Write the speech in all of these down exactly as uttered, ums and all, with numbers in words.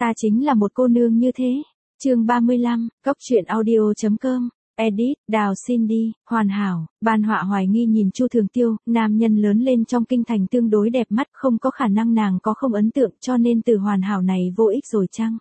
Ta chính là một cô nương như thế. Chương ba mươi lăm, Cốc truyện audio chấm com. Edit, Đào Cindy, hoàn hảo. Ban họa hoài nghi nhìn Chu Thường Tiêu, nam nhân lớn lên trong kinh thành tương đối đẹp mắt, không có khả năng nàng có không ấn tượng, cho nên từ hoàn hảo này vô ích rồi chăng?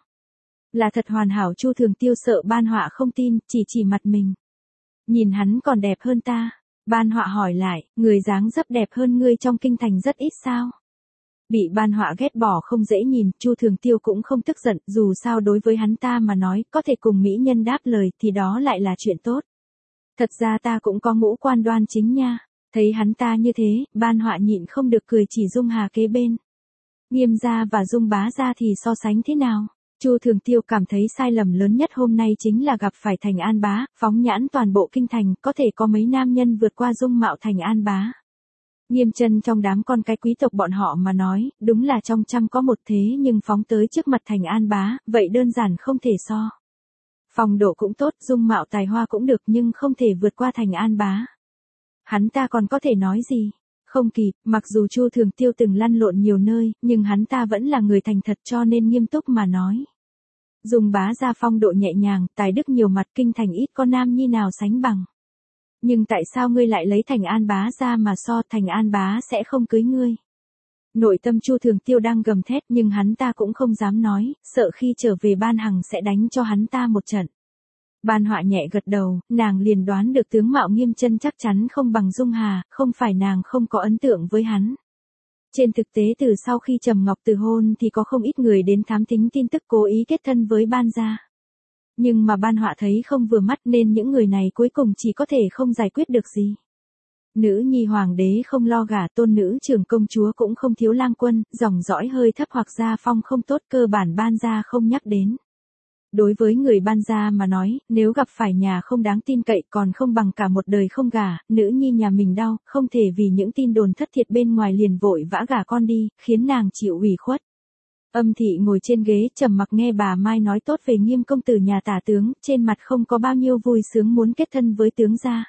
Là thật hoàn hảo. Chu Thường Tiêu sợ ban họa không tin, chỉ chỉ mặt mình. Nhìn hắn còn đẹp hơn ta. Ban họa hỏi lại, người dáng dấp đẹp hơn ngươi trong kinh thành rất ít sao? Bị ban họa ghét bỏ không dễ nhìn, Chu Thường Tiêu cũng không tức giận, dù sao đối với hắn ta mà nói, có thể cùng mỹ nhân đáp lời thì đó lại là chuyện tốt. Thật ra ta cũng có ngũ quan đoan chính nha. Thấy hắn ta như thế, ban họa nhịn không được cười chỉ Dung Hà kế bên. Nghiêm gia và Dung bá gia thì so sánh thế nào? Chu Thường Tiêu cảm thấy sai lầm lớn nhất hôm nay chính là gặp phải Thành An bá, phóng nhãn toàn bộ kinh thành, có thể có mấy nam nhân vượt qua dung mạo Thành An bá. Nghiêm chân trong đám con cái quý tộc bọn họ mà nói, đúng là trong trăm có một thế, nhưng phóng tới trước mặt Thành An bá, vậy đơn giản không thể so. Phong độ cũng tốt, dung mạo tài hoa cũng được, nhưng không thể vượt qua Thành An bá. Hắn ta còn có thể nói gì? Không kịp, mặc dù Chu Thường Tiêu từng lăn lộn nhiều nơi, nhưng hắn ta vẫn là người thành thật, cho nên nghiêm túc mà nói. Dung bá gia phong độ nhẹ nhàng, tài đức nhiều mặt, kinh thành ít có nam nhi nào sánh bằng. Nhưng tại sao ngươi lại lấy Thành An bá ra mà so? Thành An bá sẽ không cưới ngươi. Nội tâm Chu Thường Tiêu đang gầm thét, nhưng hắn ta cũng không dám nói, sợ khi trở về Ban Hằng sẽ đánh cho hắn ta một trận. Ban họa nhẹ gật đầu, nàng liền đoán được tướng mạo Nghiêm chân chắc chắn không bằng Dung Hà, không phải nàng không có ấn tượng với hắn. Trên thực tế từ sau khi Trầm Ngọc từ hôn thì có không ít người đến thám thính tin tức cố ý kết thân với Ban gia. Nhưng mà ban họa thấy không vừa mắt nên những người này cuối cùng chỉ có thể không giải quyết được gì. Nữ nhi hoàng đế không lo gả, tôn nữ trưởng công chúa cũng không thiếu lang quân, dòng dõi hơi thấp hoặc gia phong không tốt, cơ bản Ban gia không nhắc đến. Đối với người Ban gia mà nói, nếu gặp phải nhà không đáng tin cậy còn không bằng cả một đời không gả, nữ nhi nhà mình đau, không thể vì những tin đồn thất thiệt bên ngoài liền vội vã gả con đi, khiến nàng chịu ủy khuất. Âm thị ngồi trên ghế trầm mặc nghe bà Mai nói tốt về Nghiêm công tử nhà tả tướng, trên mặt không có bao nhiêu vui sướng muốn kết thân với tướng gia.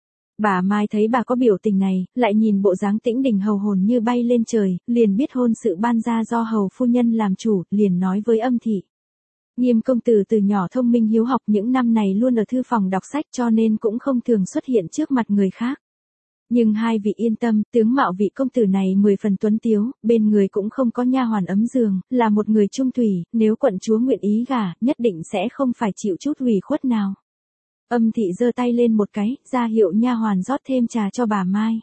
Bà Mai thấy bà có biểu tình này, lại nhìn bộ dáng tĩnh đình hầu hồn như bay lên trời, liền biết hôn sự Ban gia do hầu phu nhân làm chủ, liền nói với Âm thị. Nghiêm công tử từ nhỏ thông minh hiếu học, những năm này luôn ở thư phòng đọc sách cho nên cũng không thường xuất hiện trước mặt người khác. Nhưng hai vị yên tâm, tướng mạo vị công tử này mười phần tuấn tiếu, bên người cũng không có nha hoàn ấm giường, là một người trung thủy, nếu quận chúa nguyện ý gả, nhất định sẽ không phải chịu chút ủy khuất nào. Âm thị giơ tay lên một cái, ra hiệu nha hoàn rót thêm trà cho bà Mai.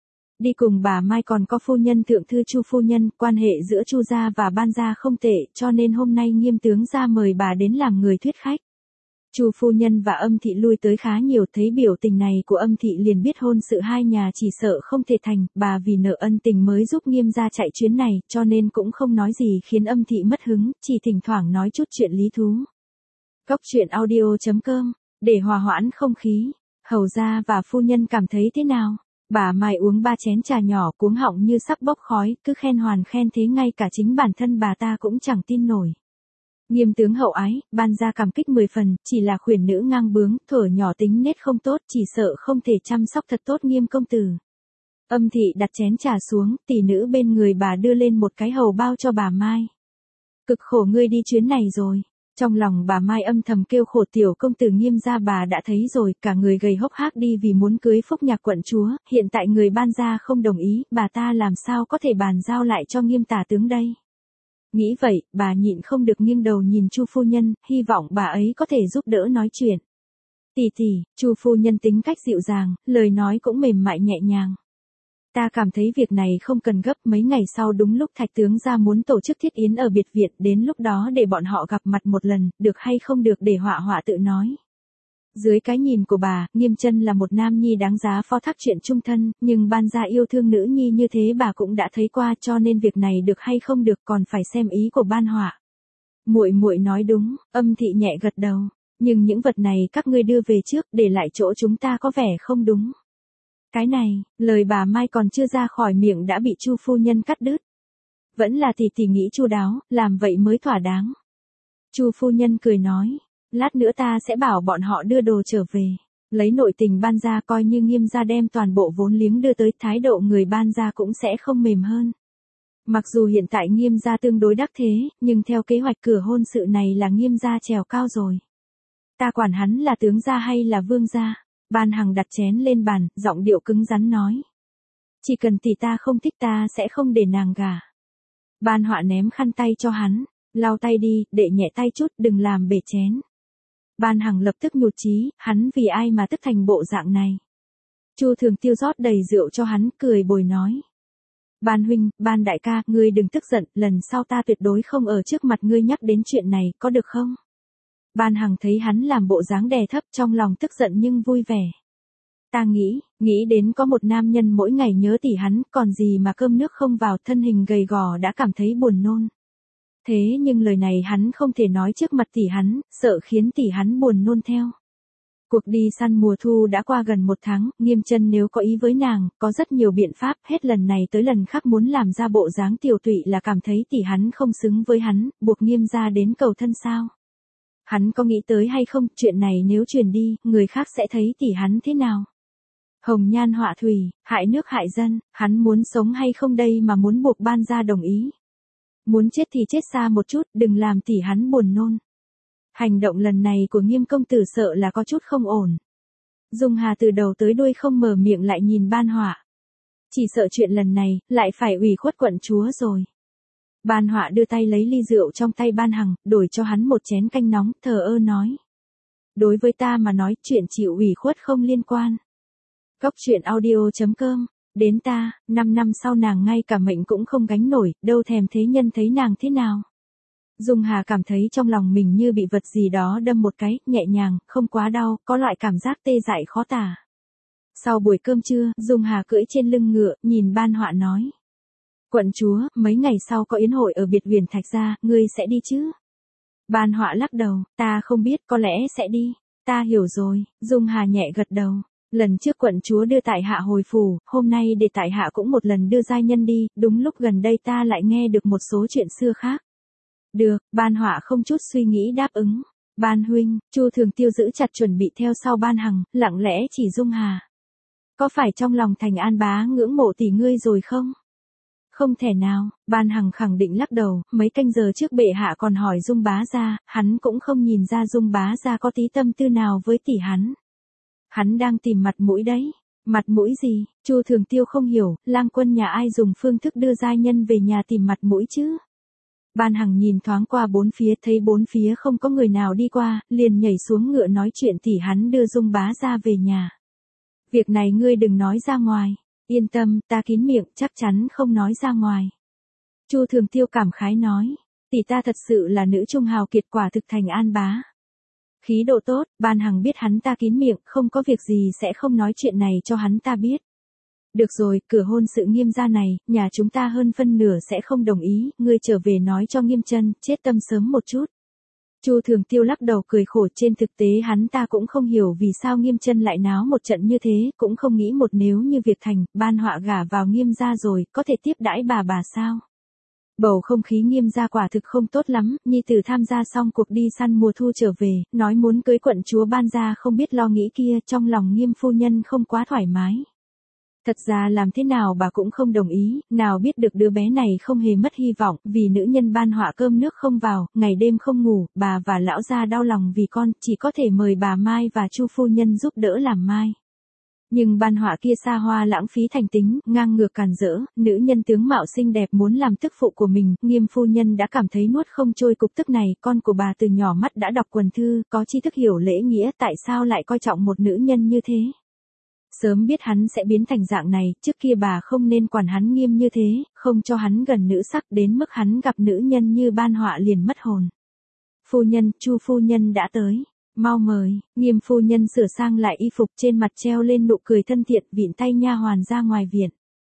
Đi cùng bà Mai còn có phu nhân thượng thư Chu phu nhân, quan hệ giữa Chu gia và Ban gia không tệ, cho nên hôm nay Nghiêm tướng gia mời bà đến làm người thuyết khách. Chu phu nhân và Âm thị lui tới khá nhiều, thấy biểu tình này của Âm thị liền biết hôn sự hai nhà chỉ sợ không thể thành, bà vì nợ ân tình mới giúp Nghiêm gia chạy chuyến này, cho nên cũng không nói gì khiến Âm thị mất hứng, chỉ thỉnh thoảng nói chút chuyện lý thú. Cốc truyện audio chấm com, để hòa hoãn không khí, hầu gia và phu nhân cảm thấy thế nào? Bà Mai uống ba chén trà nhỏ cuống họng như sắp bốc khói, cứ khen hoàn khen thế ngay cả chính bản thân bà ta cũng chẳng tin nổi. Nghiêm tướng hậu ái, Ban gia cảm kích mười phần, chỉ là khuyển nữ ngang bướng, thuở nhỏ tính nết không tốt, chỉ sợ không thể chăm sóc thật tốt Nghiêm công tử. Âm thị đặt chén trà xuống, tỷ nữ bên người bà đưa lên một cái hầu bao cho bà Mai. Cực khổ ngươi đi chuyến này rồi. Trong lòng bà Mai âm thầm kêu khổ, tiểu công tử Nghiêm gia bà đã thấy rồi, cả người gầy hốc hác đi vì muốn cưới phúc nhạc quận chúa, hiện tại người Ban gia không đồng ý, bà ta làm sao có thể bàn giao lại cho Nghiêm tả tướng đây. Nghĩ vậy, bà nhịn không được nghiêng đầu nhìn Chu phu nhân, hy vọng bà ấy có thể giúp đỡ nói chuyện. Tỷ tỷ, Chu phu nhân tính cách dịu dàng, lời nói cũng mềm mại nhẹ nhàng. Ta cảm thấy việc này không cần gấp, mấy ngày sau đúng lúc Thạch tướng gia muốn tổ chức thiết yến ở biệt viện, đến lúc đó để bọn họ gặp mặt một lần, được hay không được để họa họa tự nói. Dưới cái nhìn của bà, Nghiêm chân là một nam nhi đáng giá phó thác chuyện chung thân, nhưng Ban gia yêu thương nữ nhi như thế bà cũng đã thấy qua, cho nên việc này được hay không được còn phải xem ý của Ban họa. Muội muội nói đúng, Âm thị nhẹ gật đầu, nhưng những vật này các ngươi đưa về trước, để lại chỗ chúng ta có vẻ không đúng. Cái này, lời bà Mai còn chưa ra khỏi miệng đã bị Chu phu nhân cắt đứt. Vẫn là tỷ tỷ nghĩ chu đáo, làm vậy mới thỏa đáng. Chu phu nhân cười nói, lát nữa ta sẽ bảo bọn họ đưa đồ trở về. Lấy nội tình Ban gia coi như Nghiêm gia đem toàn bộ vốn liếng đưa tới, thái độ người Ban gia cũng sẽ không mềm hơn. Mặc dù hiện tại Nghiêm gia tương đối đắc thế, nhưng theo kế hoạch cửa hôn sự này là Nghiêm gia trèo cao rồi. Ta quản hắn là tướng gia hay là vương gia? Ban Hằng đặt chén lên bàn, giọng điệu cứng rắn nói. Chỉ cần tỷ ta không thích ta sẽ không để nàng gả. Ban Họa ném khăn tay cho hắn, lau tay đi, để nhẹ tay chút, đừng làm bể chén. Ban Hằng lập tức nhụt chí, hắn vì ai mà tức thành bộ dạng này. Chu Thường Tiêu rót đầy rượu cho hắn, cười bồi nói. Ban huynh, Ban đại ca, ngươi đừng tức giận, lần sau ta tuyệt đối không ở trước mặt ngươi nhắc đến chuyện này, có được không? Ban Hằng thấy hắn làm bộ dáng đè thấp, trong lòng tức giận nhưng vui vẻ. Ta nghĩ, nghĩ đến có một nam nhân mỗi ngày nhớ tỷ hắn, còn gì mà cơm nước không vào, thân hình gầy gò đã cảm thấy buồn nôn. Thế nhưng lời này hắn không thể nói trước mặt tỷ hắn, sợ khiến tỷ hắn buồn nôn theo. Cuộc đi săn mùa thu đã qua gần một tháng, Nghiêm Chân nếu có ý với nàng, có rất nhiều biện pháp, hết lần này tới lần khác muốn làm ra bộ dáng tiểu tụy là cảm thấy tỷ hắn không xứng với hắn, buộc Nghiêm gia đến cầu thân sao. Hắn có nghĩ tới hay không, chuyện này nếu truyền đi, người khác sẽ thấy tỷ hắn thế nào? Hồng nhan họa thủy, hại nước hại dân, hắn muốn sống hay không đây mà muốn buộc Ban gia đồng ý. Muốn chết thì chết xa một chút, đừng làm tỷ hắn buồn nôn. Hành động lần này của Nghiêm công tử sợ là có chút không ổn. Dung Hà từ đầu tới đuôi không mở miệng lại nhìn Ban Họa. Chỉ sợ chuyện lần này, lại phải ủy khuất quận chúa rồi. Ban Họa đưa tay lấy ly rượu trong tay Ban Hằng, đổi cho hắn một chén canh nóng, thờ ơ nói. Đối với ta mà nói, chuyện chịu ủy khuất không liên quan. Cốc truyện audio chấm com, đến ta, năm năm sau nàng ngay cả mệnh cũng không gánh nổi, đâu thèm thế nhân thấy nàng thế nào. Dung Hà cảm thấy trong lòng mình như bị vật gì đó đâm một cái, nhẹ nhàng, không quá đau, có loại cảm giác tê dại khó tả. Sau buổi cơm trưa, Dung Hà cưỡi trên lưng ngựa, nhìn Ban Họa nói. Quận chúa, mấy ngày sau có yến hội ở biệt huyền Thạch Gia, ngươi sẽ đi chứ? Ban Họa lắc đầu, ta không biết, có lẽ sẽ đi. Ta hiểu rồi, Dung Hà nhẹ gật đầu. Lần trước quận chúa đưa tại hạ hồi phủ, hôm nay để tại hạ cũng một lần đưa giai nhân đi, đúng lúc gần đây ta lại nghe được một số chuyện xưa khác. Được, Ban Họa không chút suy nghĩ đáp ứng. Ban huynh, Chu Thường Tiêu giữ chặt chuẩn bị theo sau Ban Hằng, lặng lẽ chỉ Dung Hà. Có phải trong lòng Thành An bá ngưỡng mộ tỷ ngươi rồi không? Không thể nào, Ban Hằng khẳng định lắc đầu, mấy canh giờ trước bệ hạ còn hỏi Dung bá gia, hắn cũng không nhìn ra Dung bá gia có tí tâm tư nào với tỷ hắn. Hắn đang tìm mặt mũi đấy. Mặt mũi gì? Chu Thường Tiêu không hiểu, lang quân nhà ai dùng phương thức đưa giai nhân về nhà tìm mặt mũi chứ? Ban Hằng nhìn thoáng qua bốn phía, thấy bốn phía không có người nào đi qua, liền nhảy xuống ngựa nói chuyện tỷ hắn đưa Dung bá gia về nhà. Việc này ngươi đừng nói ra ngoài. Yên tâm, ta kín miệng, chắc chắn không nói ra ngoài. Chu Thường Tiêu cảm khái nói, tỷ ta thật sự là nữ trung hào kiệt, quả thực Thành An bá. Khí độ tốt, Ban Hằng biết hắn ta kín miệng, không có việc gì sẽ không nói chuyện này cho hắn ta biết. Được rồi, cửa hôn sự Nghiêm gia này, nhà chúng ta hơn phân nửa sẽ không đồng ý, ngươi trở về nói cho Nghiêm Chân, chết tâm sớm một chút. Chu Thường Tiêu lắc đầu cười khổ, trên thực tế hắn ta cũng không hiểu vì sao Nghiêm Chân lại náo một trận như thế, cũng không nghĩ một nếu như việc thành, Ban Họa gả vào Nghiêm gia rồi, có thể tiếp đãi bà bà sao? Bầu không khí Nghiêm gia quả thực không tốt lắm, nhi tử tham gia xong cuộc đi săn mùa thu trở về, nói muốn cưới quận chúa Ban gia không biết lo nghĩ kia, trong lòng Nghiêm phu nhân không quá thoải mái. Thật ra làm thế nào bà cũng không đồng ý, nào biết được đứa bé này không hề mất hy vọng, vì nữ nhân Ban Họa cơm nước không vào, ngày đêm không ngủ, bà và lão gia đau lòng vì con, chỉ có thể mời bà Mai và Chu phu nhân giúp đỡ làm mai. Nhưng Ban Họa kia xa hoa lãng phí thành tính, ngang ngược càn rỡ, nữ nhân tướng mạo xinh đẹp muốn làm tức phụ của mình, Nghiêm phu nhân đã cảm thấy nuốt không trôi cục tức này, con của bà từ nhỏ mắt đã đọc quần thư, có tri thức hiểu lễ nghĩa, tại sao lại coi trọng một nữ nhân như thế? Sớm biết hắn sẽ biến thành dạng này, trước kia bà không nên quản hắn nghiêm như thế, không cho hắn gần nữ sắc đến mức hắn gặp nữ nhân như Ban Họa liền mất hồn. Phu nhân, Chu phu nhân đã tới. Mau mời, Nghiêm phu nhân sửa sang lại y phục, trên mặt treo lên nụ cười thân thiện, vịn tay nha hoàn ra ngoài viện.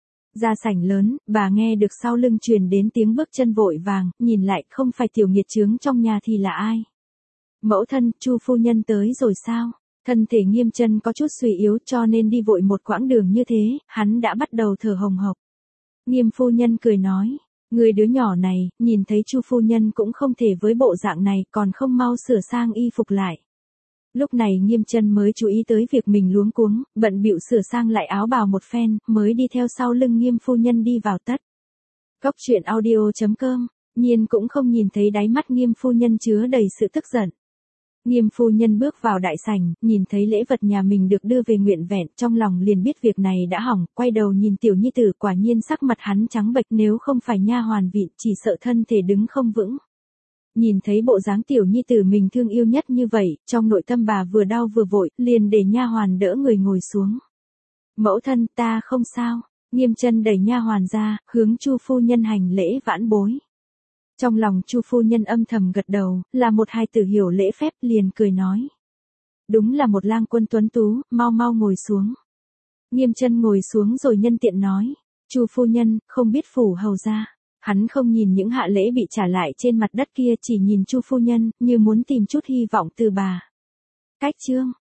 Ra sảnh lớn, bà nghe được sau lưng truyền đến tiếng bước chân vội vàng, nhìn lại không phải tiểu nghiệt chướng trong nhà thì là ai? Mẫu thân, Chu phu nhân tới rồi sao? Thân thể Nghiêm Chân có chút suy yếu cho nên đi vội một quãng đường như thế, hắn đã bắt đầu thở hồng hộc. Nghiêm phu nhân cười nói, người đứa nhỏ này, nhìn thấy Chu phu nhân cũng không thể với bộ dạng này, còn không mau sửa sang y phục lại. Lúc này Nghiêm Chân mới chú ý tới việc mình luống cuống, bận bịu sửa sang lại áo bào một phen, mới đi theo sau lưng Nghiêm phu nhân đi vào tất. Cóc truyện audio chấm com, Nhiên cũng không nhìn thấy đáy mắt Nghiêm phu nhân chứa đầy sự tức giận. Nghiêm phu nhân bước vào đại sảnh, nhìn thấy lễ vật nhà mình được đưa về nguyện vẹn, trong lòng liền biết việc này đã hỏng, quay đầu nhìn tiểu nhi tử, quả nhiên sắc mặt hắn trắng bệch, nếu không phải nha hoàn vịn, chỉ sợ thân thể đứng không vững. Nhìn thấy bộ dáng tiểu nhi tử mình thương yêu nhất như vậy, trong nội tâm bà vừa đau vừa vội, liền để nha hoàn đỡ người ngồi xuống. Mẫu thân, ta không sao. Nghiêm chân đẩy nha hoàn ra, hướng Chu phu nhân hành lễ vãn bối. Trong lòng Chu phu nhân âm thầm gật đầu, là một hài tử hiểu lễ phép, liền cười nói. Đúng là một lang quân tuấn tú, mau mau ngồi xuống. Nghiêm chân ngồi xuống rồi nhân tiện nói. Chu phu nhân, không biết phủ hầu ra. Hắn không nhìn những hạ lễ bị trả lại trên mặt đất kia, chỉ nhìn Chu phu nhân, như muốn tìm chút hy vọng từ bà. Cách chương.